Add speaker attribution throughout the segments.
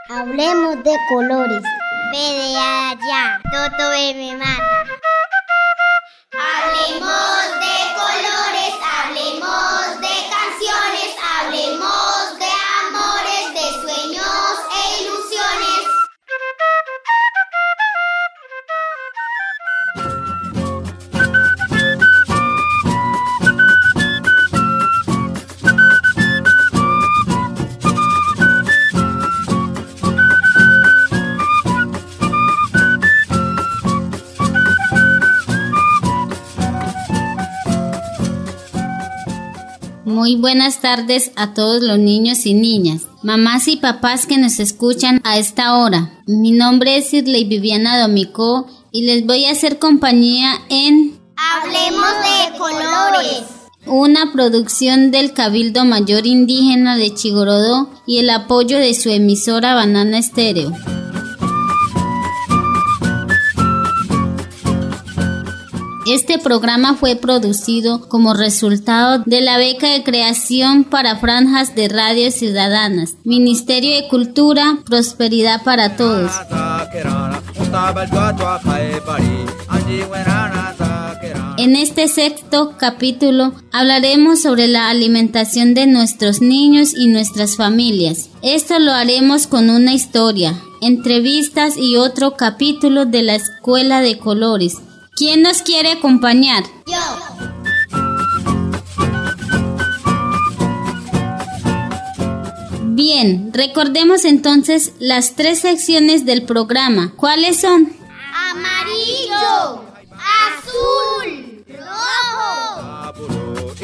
Speaker 1: Hablemos de colores.
Speaker 2: Ve de allá, Toto me mata.
Speaker 3: Hablemos de colores, hablemos de canciones, hablemos de amores, de sueños e ilusiones.
Speaker 4: Muy buenas tardes a todos los niños y niñas, mamás y papás que nos escuchan a esta hora. Mi nombre es Irley Viviana Domicó y les voy a hacer compañía en
Speaker 3: Hablemos de colores.
Speaker 4: Una producción del Cabildo Mayor Indígena de Chigorodó y el apoyo de su emisora Banana Estéreo. Este programa fue producido como resultado de la beca de creación para franjas de radio ciudadanas, Ministerio de Cultura, Prosperidad para Todos. En este sexto capítulo hablaremos sobre la alimentación de nuestros niños y nuestras familias. Esto lo haremos con una historia, entrevistas y otro capítulo de la Escuela de Colores. ¿Quién nos quiere acompañar?
Speaker 3: Yo.
Speaker 4: Bien, recordemos entonces las 3 secciones del programa. ¿Cuáles son?
Speaker 3: Amarillo, azul, rojo.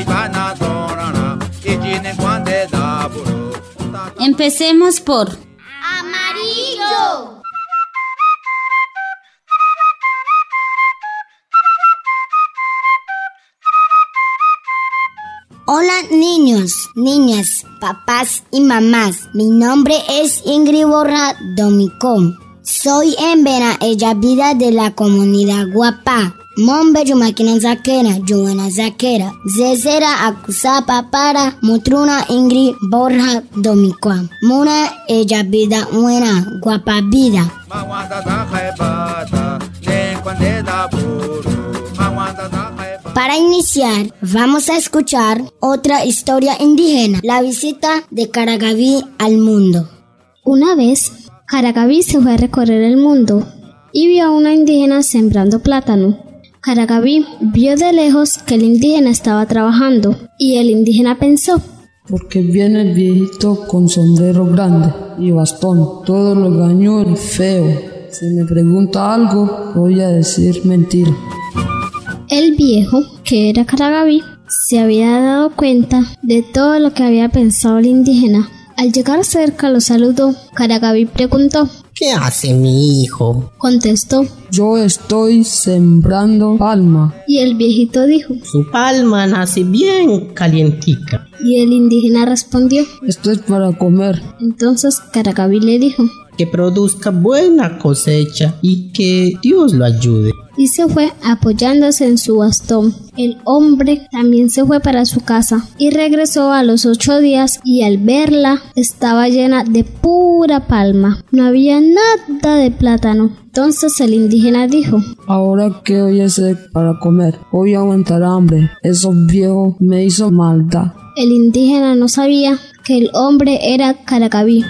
Speaker 4: Empecemos por
Speaker 3: Amarillo.
Speaker 1: Hola niños, niñas, papás y mamás. Mi nombre es Ingrid Borja Domicó. Soy hembra ella vida de la comunidad Guapa. Mombe Yumakina Zakera, Yuena Zakera. Zezera Akusapa para Mutruna Ingrid Borja Domicó. Muna ella vida buena, guapa vida. Para iniciar, vamos a escuchar otra historia indígena, la visita de Caragaví al mundo.
Speaker 5: Una vez, Caragaví se fue a recorrer el mundo y vio a una indígena sembrando plátano. Caragaví vio de lejos que el indígena estaba trabajando y el indígena pensó:
Speaker 6: ¿por qué viene el viejito con sombrero grande y bastón? Todo lo gañó el feo. Si me pregunta algo, voy a decir mentira.
Speaker 5: El viejo, que era Caragaví, se había dado cuenta de todo lo que había pensado el indígena. Al llegar cerca lo saludó. Caragaví preguntó:
Speaker 7: ¿qué hace mi hijo?
Speaker 5: Contestó:
Speaker 6: yo estoy sembrando palma.
Speaker 5: Y el viejito dijo:
Speaker 7: su palma nace bien calientica.
Speaker 5: Y el indígena respondió:
Speaker 6: esto es para comer.
Speaker 5: Entonces Caragaví le dijo:
Speaker 7: que produzca buena cosecha y que Dios lo ayude.
Speaker 5: Y se fue apoyándose en su bastón. El hombre también se fue para su casa y regresó a los 8 días y al verla estaba llena de pura palma. No había nada de plátano. Entonces el indígena dijo:
Speaker 6: ahora qué voy a hacer para comer, voy a aguantar hambre, eso viejo me hizo maldad.
Speaker 5: El indígena no sabía que el hombre era Caragaví.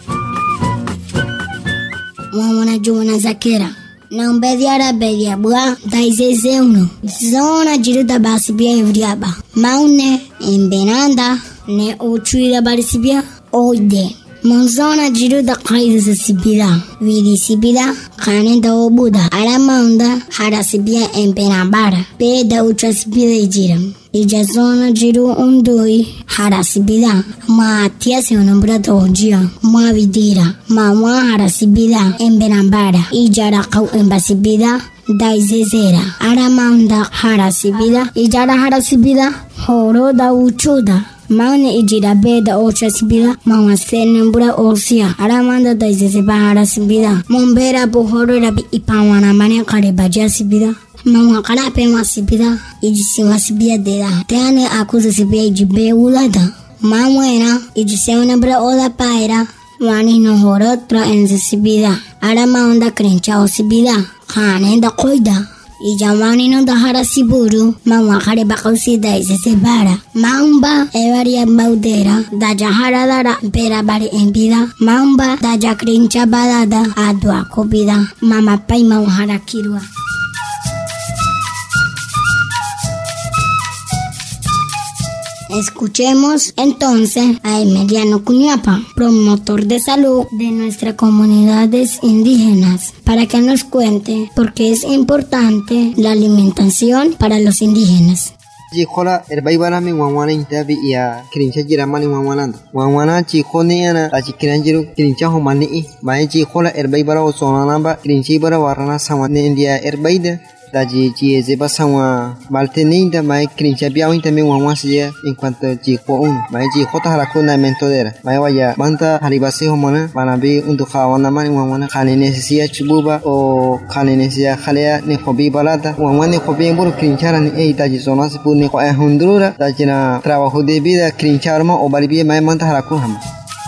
Speaker 1: Mamona Yuena Zakera. Não bediara bedia bua daise zeuno. Zona jiruda basibia evriaba. Maune embenanda ne uchuida barisibia oide. Monzona jiruda kaida sibida. Vidi sibida kanenda obuda. Aramaunda harasibia embenabara. Peda uchasibida jiram. Ija zona jiru undui harasibida. Ma tia se unombra tojia. Ma vidira. Ma harasibida embenabara. Ijara kau embasibida. Daizezera. Aramaunda harasibida. Ijara harasibida. Horo da uchuda. Maune ijira beda ocha sibida. Mama senembura osia. Aramanda daizezeba harasibida. Mombera buhoro rabi ipawana mane karebaja sibida. Mama karape masibida. Ijisi masibida deda. Teane akuza sibida ijibe ulada. Mamwena ijise unebra ola paira. wani no horotra en sibida arama onda krencha o sibida khane da koida ijamani no dahara siburu mawa khare bakausi da ise sebara mamba evaria baudera da jahara dara pera bari en vida mamba da jakrincha badada adwa kobida mama pai mawhara kirua. Escuchemos entonces a Emiliano Cuñapa, promotor de salud de nuestras comunidades indígenas, para que nos cuente por qué es importante la alimentación para los indígenas.
Speaker 8: Chikola erbaibara mi wangwana intabi ya kirincha jiramani wangwananda wangwana chikoni ana la chikiranjiru kirincha homani mai chikola erbaibara osonanamba kirinchi bara warana samane india erbaida daji chieze basawa malteninda mai kirincha biawinta mi wangwasia en cuanto chiko un mai chikota harakuna mentodera mai waya banta haribase homana manabi undu khawana mani wangwana khane necesia chububa o khane necesia khalea ne khobi balata wangwane khobi bur kirinchara ni daji zonasi puni ko hundura dajina trabajo de vida kincharma o balibie mai manta haraku ham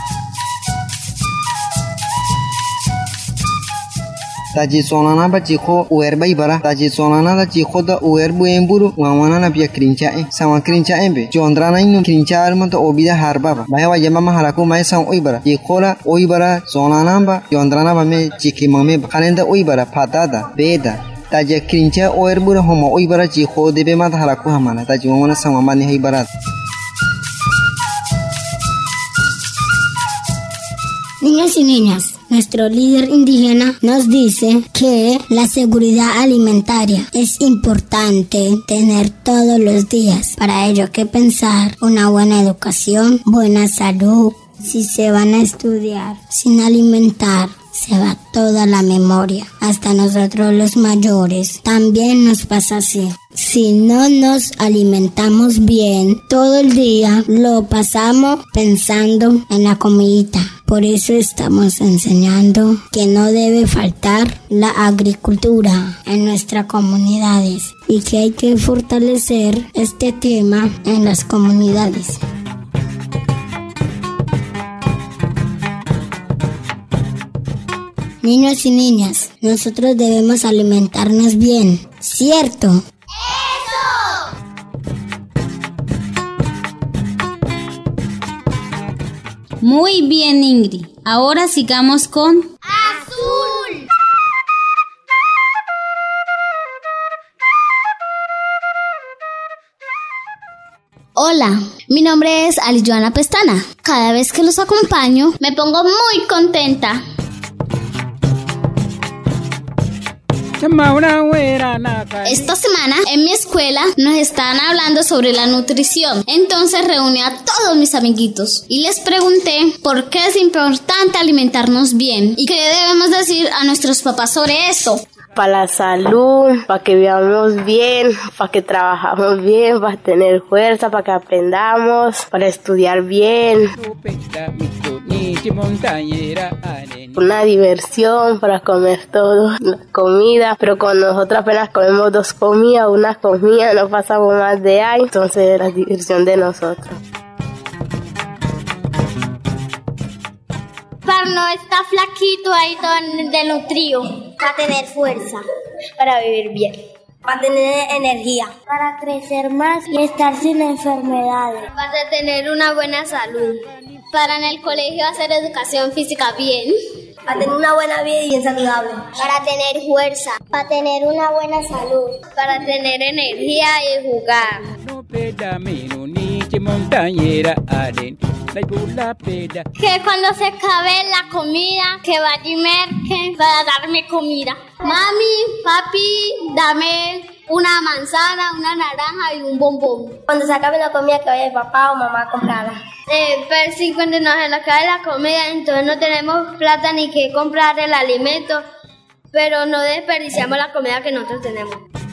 Speaker 8: daji sonana ba chiko uerbai bara daji sonana da chiko da uerbu emburu wawana na pia kirincha sama kirincha embe jondrana inu kincharma to obida harbaba mai wa yama haraku mai sam oibara chikola oibara sonana ba jondrana ba me chikimame kalenda oibara patada beda taja kirincha oerbura homo oibara chiko debe mata haraku hamana taji wangwana sama mani haibara.
Speaker 1: Niños y niñas, nuestro líder indígena nos dice que la seguridad alimentaria es importante tener todos los días. Para ello hay que pensar una buena educación, buena salud. Si se van a estudiar sin alimentar, se va toda la memoria. Hasta nosotros los mayores también nos pasa así. Si no nos alimentamos bien, todo el día lo pasamos pensando en la comidita. Por eso estamos enseñando que no debe faltar la agricultura en nuestras comunidades y que hay que fortalecer este tema en las comunidades. Niños y niñas, nosotros debemos alimentarnos bien, ¿cierto?
Speaker 3: ¡Eso!
Speaker 4: Muy bien, Ingrid. Ahora sigamos con
Speaker 3: ¡Azul!
Speaker 5: Hola, mi nombre es Alijoana Pestana. Cada vez que los acompaño, me pongo muy contenta. Esta semana en mi escuela nos están hablando sobre la nutrición. Entonces reuní a todos mis amiguitos y les pregunté por qué es importante alimentarnos bien y qué debemos decir a nuestros papás sobre esto.
Speaker 9: Para la salud, para que vivamos bien, para que trabajamos bien, para tener fuerza, para que aprendamos, para estudiar bien. Una diversión para comer todo, la comida, pero con nosotros apenas comemos 2 comidas, una comida, no pasamos más de ahí, entonces es la diversión de nosotros.
Speaker 2: Para no estar flaquito ahí todo desnutrido. Para tener fuerza. Para vivir bien. Para tener energía. Para crecer más y estar sin enfermedades. Para tener una buena salud. Para en el colegio hacer educación física bien. Para tener una buena vida y bien saludable. Para tener fuerza. Para tener una buena salud. Para tener energía y jugar. Que cuando se acabe la comida, que vaya y merque para darme comida. Mami, papi, dame una manzana, una naranja y un bombón. Cuando se acabe la comida, que vaya papá o mamá a comprarla. Pero sí, cuando nos acabe la comida, entonces no tenemos plata ni que comprar el alimento, pero no desperdiciamos la comida que nosotros tenemos.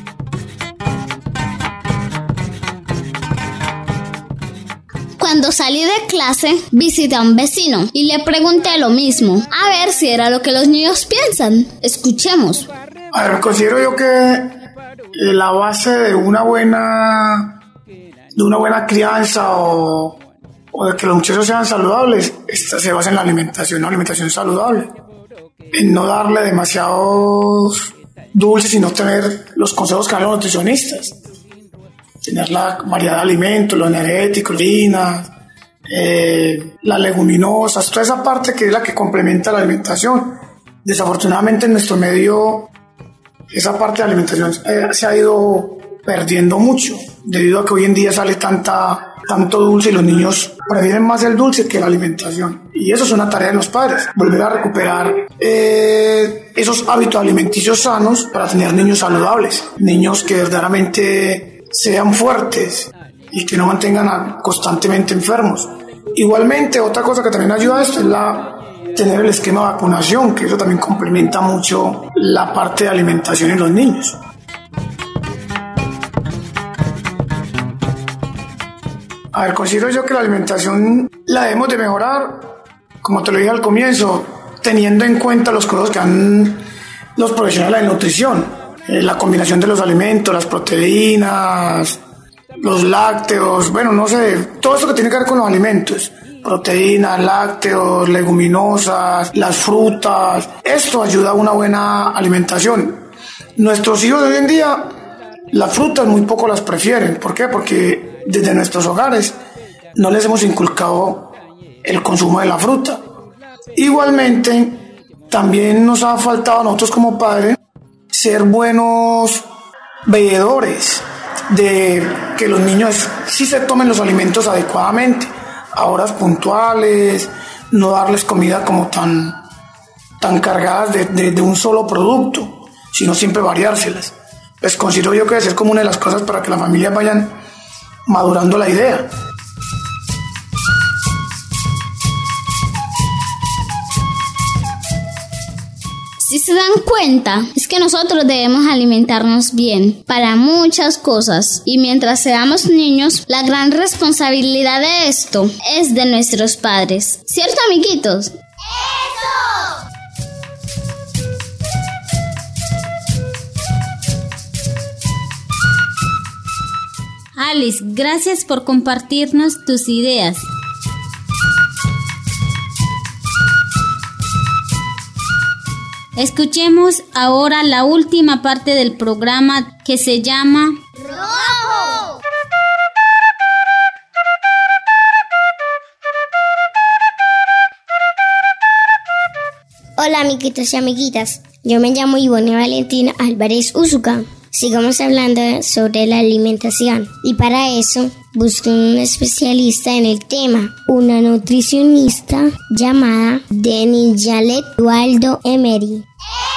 Speaker 5: Cuando salí de clase, visité a un vecino y le pregunté lo mismo, a ver si era lo que los niños piensan. Escuchemos.
Speaker 10: A ver, considero yo que la base de una buena crianza o o de que los muchachos sean saludables, esta se basa en la alimentación saludable, en no darle demasiados dulces y no tener los consejos que dan los nutricionistas, tener la variedad de alimentos, lo energético, harinas, las leguminosas, toda esa parte que es la que complementa la alimentación. Desafortunadamente en nuestro medio esa parte de alimentación se ha ido perdiendo mucho debido a que hoy en día sale tanto dulce y los niños prefieren más el dulce que la alimentación, y eso es una tarea de los padres, volver a recuperar esos hábitos alimenticios sanos para tener niños saludables, niños que verdaderamente sean fuertes y que no mantengan constantemente enfermos. Igualmente, otra cosa que también ayuda a esto es tener el esquema de vacunación, que eso también complementa mucho la parte de alimentación en los niños. A ver, considero yo que la alimentación la debemos de mejorar, como te lo dije al comienzo, teniendo en cuenta los consejos que dan los profesionales de nutrición, la combinación de los alimentos, las proteínas, los lácteos, bueno, no sé, todo eso que tiene que ver con los alimentos, proteínas, lácteos, leguminosas, las frutas, esto ayuda a una buena alimentación. Nuestros hijos de hoy en día, las frutas muy poco las prefieren. ¿Por qué? Porque desde nuestros hogares no les hemos inculcado el consumo de la fruta. Igualmente, también nos ha faltado a nosotros como padres ser buenos veedores de que los niños sí se tomen los alimentos adecuadamente, a horas puntuales, no darles comida como tan cargadas de un solo producto, sino siempre variárselas. Pues considero yo que debe ser como una de las cosas para que las familias vayan madurando la idea.
Speaker 5: Si se dan cuenta, es que nosotros debemos alimentarnos bien para muchas cosas, y mientras seamos niños, la gran responsabilidad de esto es de nuestros padres. ¿Cierto, amiguitos?
Speaker 4: Alice, gracias por compartirnos tus ideas. Escuchemos ahora la última parte del programa, que se llama
Speaker 3: ¡Rojo!
Speaker 1: Hola amiguitos y amiguitas, yo me llamo Ivonne Valentina Álvarez Úsuga. Sigamos hablando sobre la alimentación, y para eso busqué un especialista en el tema, una nutricionista llamada Denise Jalet Dualdo Emery.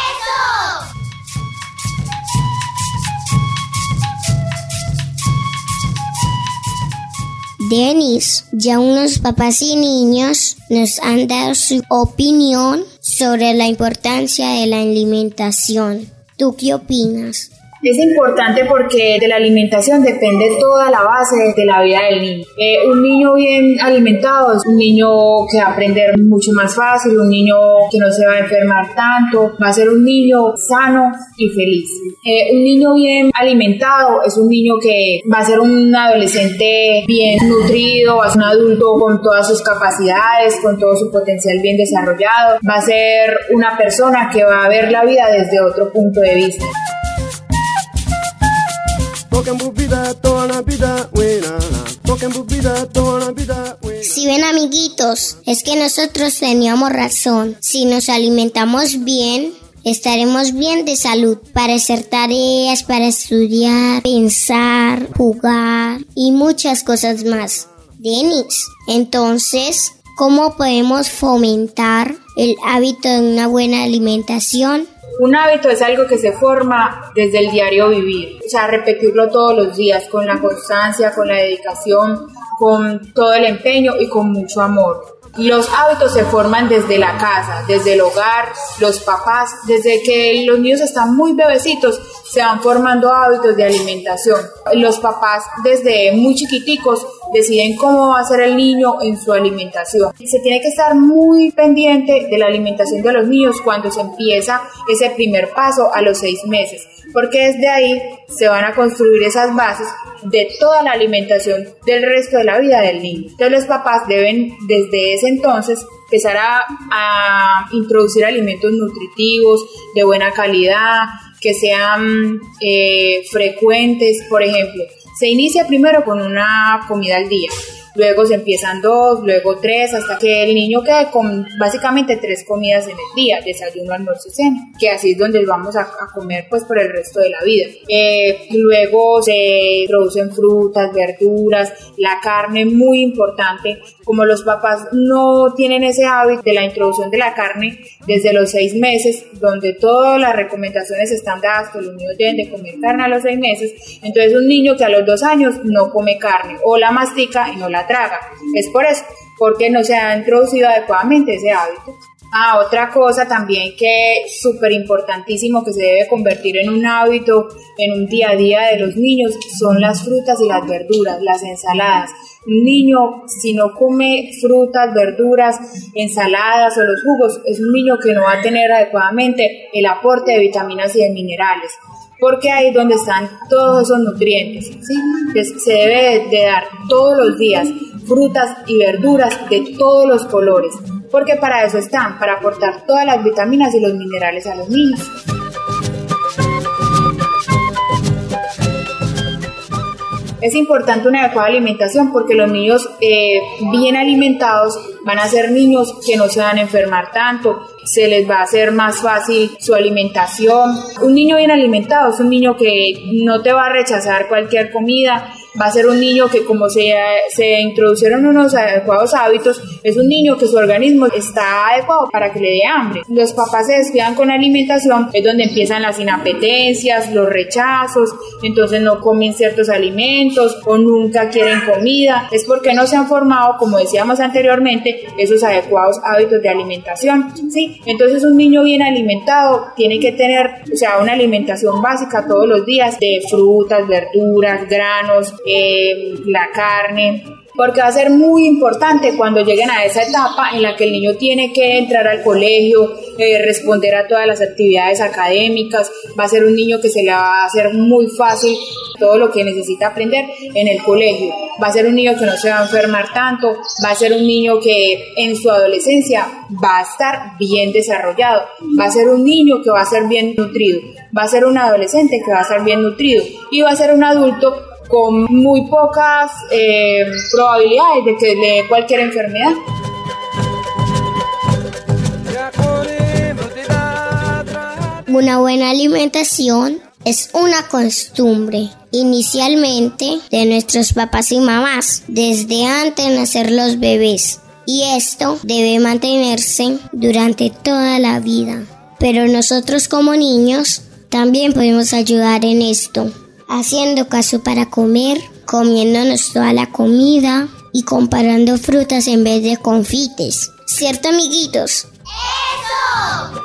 Speaker 1: Denise, ya unos papás y niños nos han dado su opinión sobre la importancia de la alimentación. ¿Tú qué opinas?
Speaker 11: Es importante porque de la alimentación depende toda la base de la vida del niño. Un niño bien alimentado es un niño que va a aprender mucho más fácil, un niño que no se va a enfermar tanto, va a ser un niño sano y feliz. Un niño bien alimentado es un niño que va a ser un adolescente bien nutrido, va a ser un adulto con todas sus capacidades, con todo su potencial bien desarrollado, va a ser una persona que va a ver la vida desde otro punto de vista.
Speaker 1: Si ven amiguitos, es que nosotros teníamos razón. Si nos alimentamos bien, estaremos bien de salud para hacer tareas, para estudiar, pensar, jugar y muchas cosas más. Denise, entonces, ¿cómo podemos fomentar el hábito de una buena alimentación?
Speaker 11: Un hábito es algo que se forma desde el diario vivir, o sea, repetirlo todos los días con la constancia, con la dedicación, con todo el empeño y con mucho amor. Los hábitos se forman desde la casa, desde el hogar, los papás, desde que los niños están muy bebecitos, se van formando hábitos de alimentación. Los papás desde muy chiquiticos deciden cómo va a ser el niño en su alimentación. Se tiene que estar muy pendiente de la alimentación de los niños cuando se empieza ese primer paso a los 6 meses, porque desde ahí se van a construir esas bases de toda la alimentación del resto de la vida del niño. Entonces los papás deben desde ese entonces empezar a introducir alimentos nutritivos de buena calidad, que sean frecuentes. Por ejemplo, se inicia primero con una comida al día, luego se empiezan 2, luego 3, hasta que el niño quede con básicamente 3 comidas en el día, desayuno, almuerzo y cena, que así es donde vamos a comer pues por el resto de la vida. Luego se introducen frutas, verduras, la carne, muy importante. Como los papás no tienen ese hábito de la introducción de la carne desde los 6 meses, donde todas las recomendaciones están dadas que los niños deben de comer carne a los 6 meses, entonces un niño que a los 2 años no come carne o la mastica y no la traga. Es por eso, porque no se ha introducido adecuadamente ese hábito. Otra cosa también que es súper importantísimo, que se debe convertir en un hábito, en un día a día de los niños, son las frutas y las verduras, las ensaladas. Un niño, si no come frutas, verduras, ensaladas o los jugos, es un niño que no va a tener adecuadamente el aporte de vitaminas y de minerales, porque ahí es donde están todos esos nutrientes, ¿sí? Entonces, se debe de dar todos los días frutas y verduras de todos los colores, porque para eso están, para aportar todas las vitaminas y los minerales a los niños. Es importante una adecuada alimentación porque los niños bien alimentados van a ser niños que no se van a enfermar tanto, se les va a hacer más fácil su alimentación. Un niño bien alimentado es un niño que no te va a rechazar cualquier comida, va a ser un niño que, como se introdujeron unos adecuados hábitos, es un niño que su organismo está adecuado para que le dé hambre. Los papás se descuidan con la alimentación, es donde empiezan las inapetencias, los rechazos, entonces no comen ciertos alimentos o nunca quieren comida. Es porque no se han formado, como decíamos anteriormente, esos adecuados hábitos de alimentación, ¿sí? Entonces un niño bien alimentado tiene que tener, una alimentación básica todos los días de frutas, verduras, granos, la carne, porque va a ser muy importante cuando lleguen a esa etapa en la que el niño tiene que entrar al colegio, responder a todas las actividades académicas. Va a ser un niño que se le va a hacer muy fácil todo lo que necesita aprender en el colegio. Va a ser un niño que no se va a enfermar tanto, va a ser un niño que en su adolescencia va a estar bien desarrollado, va a ser un niño que va a ser bien nutrido, va a ser un adolescente que va a estar bien nutrido y va a ser un adulto con muy pocas probabilidades de que le dé cualquier enfermedad.
Speaker 1: Una buena alimentación es una costumbre, inicialmente de nuestros papás y mamás, desde antes de nacer los bebés, y esto debe mantenerse durante toda la vida. Pero nosotros como niños también podemos ayudar en esto, haciendo caso para comer, comiéndonos toda la comida y comparando frutas en vez de confites. ¿Cierto, amiguitos? ¡Eso!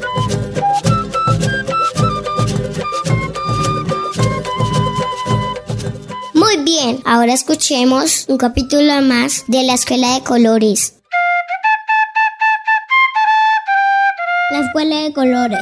Speaker 1: Muy bien, ahora escuchemos un capítulo más de la Escuela de Colores. La Escuela de Colores.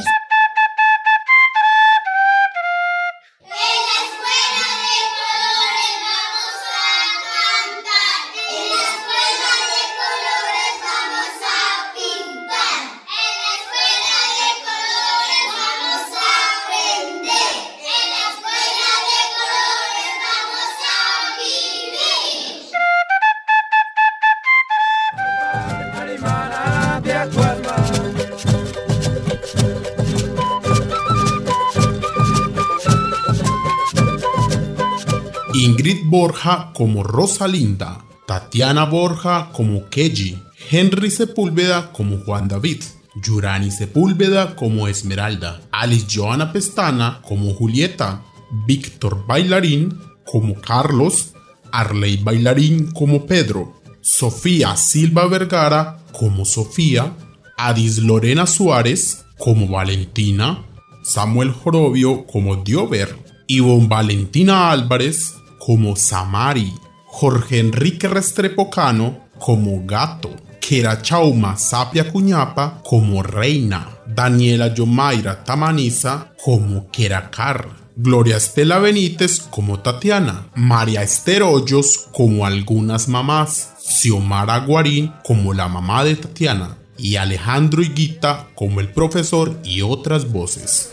Speaker 12: Ingrid Borja como Rosalinda, Tatiana Borja como Keji, Henry Sepúlveda como Juan David, Yurani Sepúlveda como Esmeralda, Alice Joana Pestana como Julieta, Víctor Bailarín como Carlos, Arley Bailarín como Pedro, Sofía Silva Vergara como Sofía, Adis Lorena Suárez como Valentina, Samuel Jorobio como Diover, Ivonne Valentina Álvarez como Samari, Jorge Enrique Restrepo Cano como Gato, Kera Chauma Sapia Cuñapa como Reina, Daniela Yomaira Tamaniza como Keracar, Gloria Estela Benítez como Tatiana, María Esther Hoyos como Algunas Mamás, Xiomara Guarín como la mamá de Tatiana y Alejandro Higuita como el profesor y otras voces.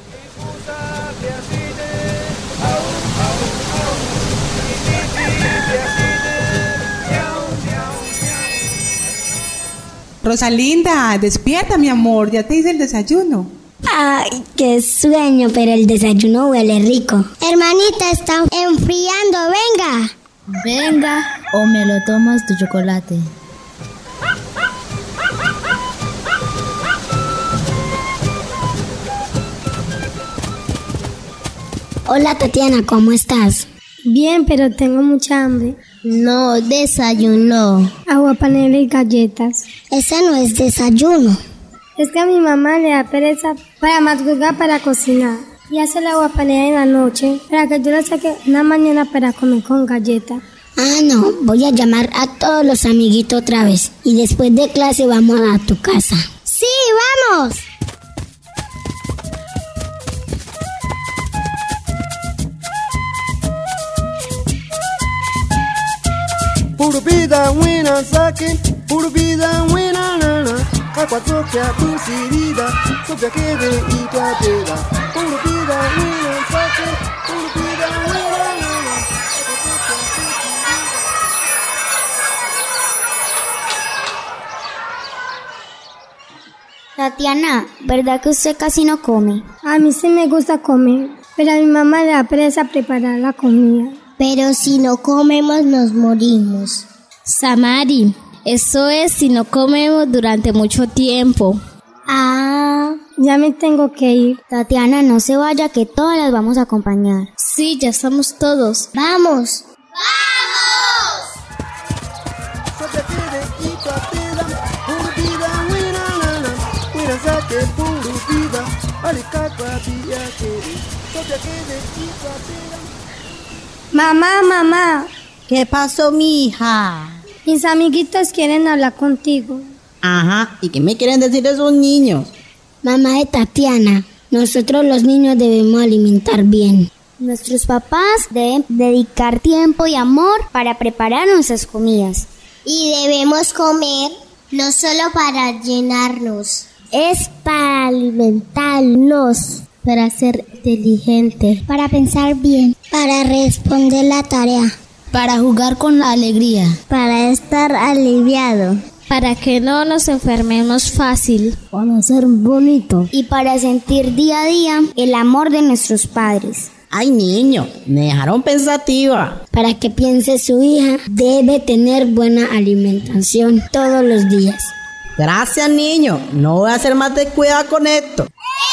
Speaker 13: Rosalinda, despierta, mi amor, ya te hice el desayuno.
Speaker 1: Ay, qué sueño, pero el desayuno huele rico. Hermanita, está enfriando, venga.
Speaker 4: Venga, o me lo tomas tu chocolate.
Speaker 1: Hola Tatiana, ¿cómo estás?
Speaker 5: Bien, pero tengo mucha hambre.
Speaker 1: No desayunó.
Speaker 5: Agua, panela y galletas.
Speaker 1: Ese no es desayuno.
Speaker 5: Es que a mi mamá le da pereza para madrugar para cocinar. Y hace el agua panela en la noche para que yo la saque una mañana para comer con galletas.
Speaker 1: Ah, no, voy a llamar a todos los amiguitos otra vez. Y después de clase vamos a tu casa. ¡Sí, vamos!
Speaker 8: Puro vida buena saquen, puro vida buena nana. Cacuazoquia tu vida, sopia que de y tu apega. Puro vida buena saquen, puro vida buena nana.
Speaker 2: Tatiana, ¿verdad que usted casi no come?
Speaker 5: A mí sí me gusta comer, pero a mi mamá le da pereza preparar la comida.
Speaker 1: Pero si no comemos nos morimos.
Speaker 5: Samari, eso es si no comemos durante mucho tiempo.
Speaker 1: Ah,
Speaker 5: ya me tengo que ir.
Speaker 2: Tatiana, no se vaya que todas las vamos a acompañar.
Speaker 5: Sí, ya estamos todos.
Speaker 1: ¡Vamos!
Speaker 5: Mamá.
Speaker 14: ¿Qué pasó, mi hija?
Speaker 5: Mis amiguitos quieren hablar contigo.
Speaker 14: Ajá, ¿y qué me quieren decir esos niños?
Speaker 1: Mamá de Tatiana, nosotros los niños debemos alimentar bien.
Speaker 2: Nuestros papás deben dedicar tiempo y amor para preparar nuestras comidas.
Speaker 1: Y debemos comer no solo para llenarnos, es para alimentarnos, para ser inteligente,
Speaker 2: para pensar bien,
Speaker 1: para responder la tarea,
Speaker 4: para jugar con alegría,
Speaker 1: para estar aliviado,
Speaker 5: para que no nos enfermemos fácil,
Speaker 1: para ser bonito
Speaker 2: y para sentir día a día el amor de nuestros padres.
Speaker 14: Ay, niño, me dejaron pensativa.
Speaker 1: Para que piense su hija, debe tener buena alimentación todos los días.
Speaker 14: Gracias, niño. No voy a hacer más descuidado con esto.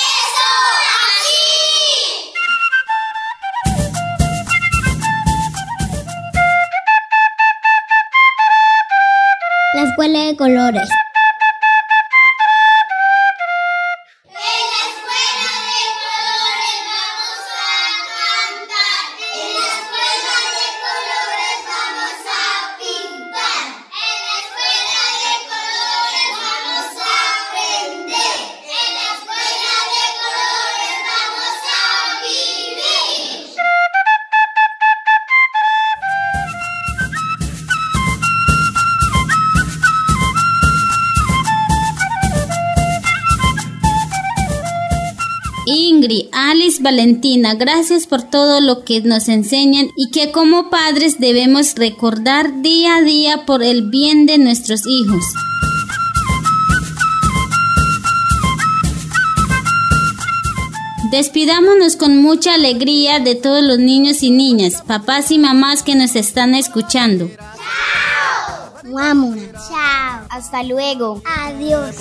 Speaker 1: La escuela de colores.
Speaker 4: Ingrid, Alice, Valentina, gracias por todo lo que nos enseñan y que como padres debemos recordar día a día por el bien de nuestros hijos. Despidámonos con mucha alegría de todos los niños y niñas, papás y mamás que nos están escuchando.
Speaker 1: Vámonos.
Speaker 2: Chao. Hasta luego.
Speaker 1: Adiós.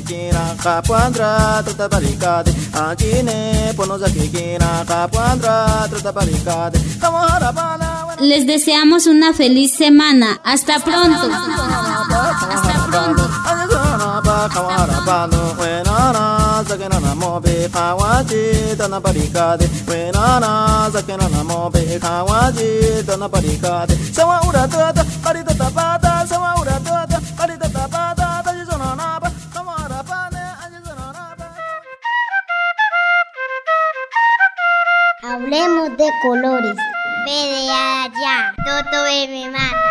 Speaker 4: Les deseamos una feliz semana. Hasta pronto. Hasta pronto.
Speaker 15: waji tana parikade wenana sakena namo pe khawaji tana parikade sawa ura tota parita tapata sawa ura tota parita tapata tajona napa kamara pane ajona napa.
Speaker 2: Hablemos de colores. Ve de allá, Toto me mata.